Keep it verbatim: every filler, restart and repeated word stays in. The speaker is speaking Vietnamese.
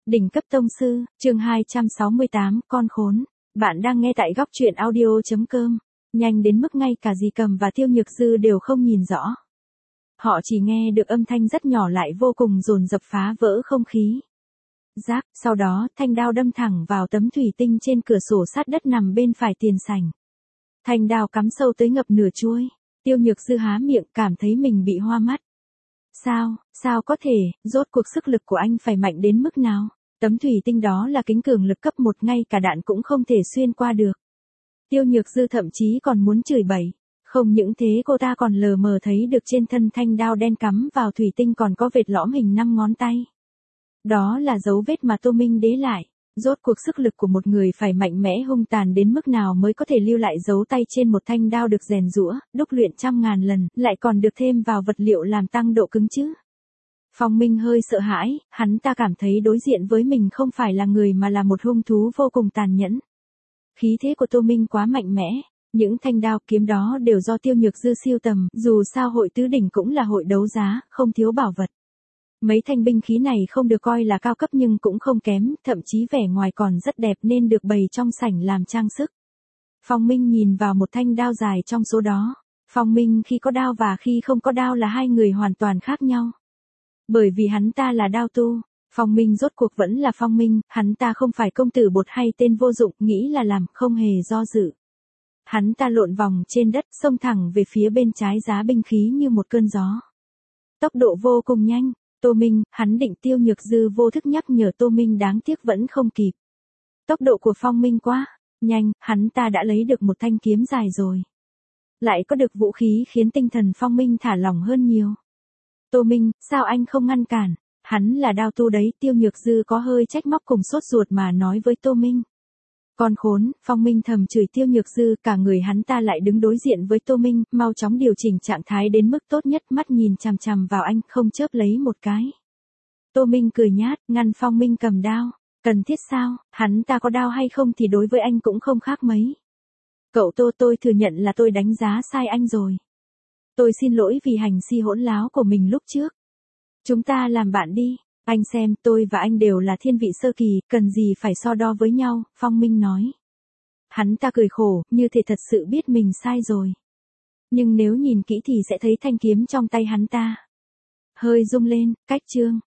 Đỉnh cấp tông sư, chương hai trăm sáu mươi tám, con khốn. Bạn đang nghe tại góc truyện audio.com. Nhanh đến mức ngay cả Dì Cầm và Tiêu Nhược Dư đều không nhìn rõ. Họ chỉ nghe được âm thanh rất nhỏ lại vô cùng dồn dập phá vỡ không khí. Giáp, sau đó thanh đao đâm thẳng vào tấm thủy tinh trên cửa sổ sát đất nằm bên phải tiền sảnh. Thanh đao cắm sâu tới ngập nửa chuôi. Tiêu Nhược Dư há miệng cảm thấy mình bị hoa mắt. Sao, sao có thể, rốt cuộc sức lực của anh phải mạnh đến mức nào? Tấm thủy tinh đó là kính cường lực cấp một, ngay cả đạn cũng không thể xuyên qua được. Tiêu Nhược Dư thậm chí còn muốn chửi bậy. Không những thế cô ta còn lờ mờ thấy được trên thân thanh đao đen cắm vào thủy tinh còn có vệt lõm hình năm ngón tay. Đó là dấu vết mà Tô Minh để lại. Rốt cuộc sức lực của một người phải mạnh mẽ hung tàn đến mức nào mới có thể lưu lại dấu tay trên một thanh đao được rèn giũa, đúc luyện trăm ngàn lần, lại còn được thêm vào vật liệu làm tăng độ cứng chứ. Phong Minh hơi sợ hãi, hắn ta cảm thấy đối diện với mình không phải là người mà là một hung thú vô cùng tàn nhẫn. Khí thế của Tô Minh quá mạnh mẽ, những thanh đao kiếm đó đều do Tiêu Nhược Dư siêu tầm, dù sao hội tứ đỉnh cũng là hội đấu giá, không thiếu bảo vật. Mấy thanh binh khí này không được coi là cao cấp nhưng cũng không kém, thậm chí vẻ ngoài còn rất đẹp nên được bày trong sảnh làm trang sức. Phong Minh nhìn vào một thanh đao dài trong số đó. Phong Minh khi có đao và khi không có đao là hai người hoàn toàn khác nhau. Bởi vì hắn ta là đao tu, Phong Minh rốt cuộc vẫn là Phong Minh, hắn ta không phải công tử bột hay tên vô dụng, nghĩ là làm, không hề do dự. Hắn ta lộn vòng trên đất, xông thẳng về phía bên trái giá binh khí như một cơn gió. Tốc độ vô cùng nhanh. Tô Minh, hắn định Tiêu Nhược Dư vô thức nhắc nhở Tô Minh đáng tiếc vẫn không kịp. Tốc độ của Phong Minh quá nhanh, hắn ta đã lấy được một thanh kiếm dài rồi. Lại có được vũ khí khiến tinh thần Phong Minh thả lỏng hơn nhiều. Tô Minh, sao anh không ngăn cản? Hắn là đao tu đấy, Tiêu Nhược Dư có hơi trách móc cùng sốt ruột mà nói với Tô Minh. Con khốn, Phong Minh thầm chửi Tiêu Nhược Dư, cả người hắn ta lại đứng đối diện với Tô Minh, mau chóng điều chỉnh trạng thái đến mức tốt nhất, mắt nhìn chằm chằm vào anh, không chớp lấy một cái. Tô Minh cười nhát, ngăn Phong Minh cầm đao. Cần thiết sao, hắn ta có đao hay không thì đối với anh cũng không khác mấy. Cậu Tô, tôi thừa nhận là tôi đánh giá sai anh rồi. Tôi xin lỗi vì hành si hỗn láo của mình lúc trước. Chúng ta làm bạn đi. Anh xem, tôi và anh đều là thiên vị sơ kỳ, cần gì phải so đo với nhau, Phong Minh nói. Hắn ta cười khổ, như thể thật sự biết mình sai rồi. Nhưng nếu nhìn kỹ thì sẽ thấy thanh kiếm trong tay hắn ta hơi rung lên, cách chương.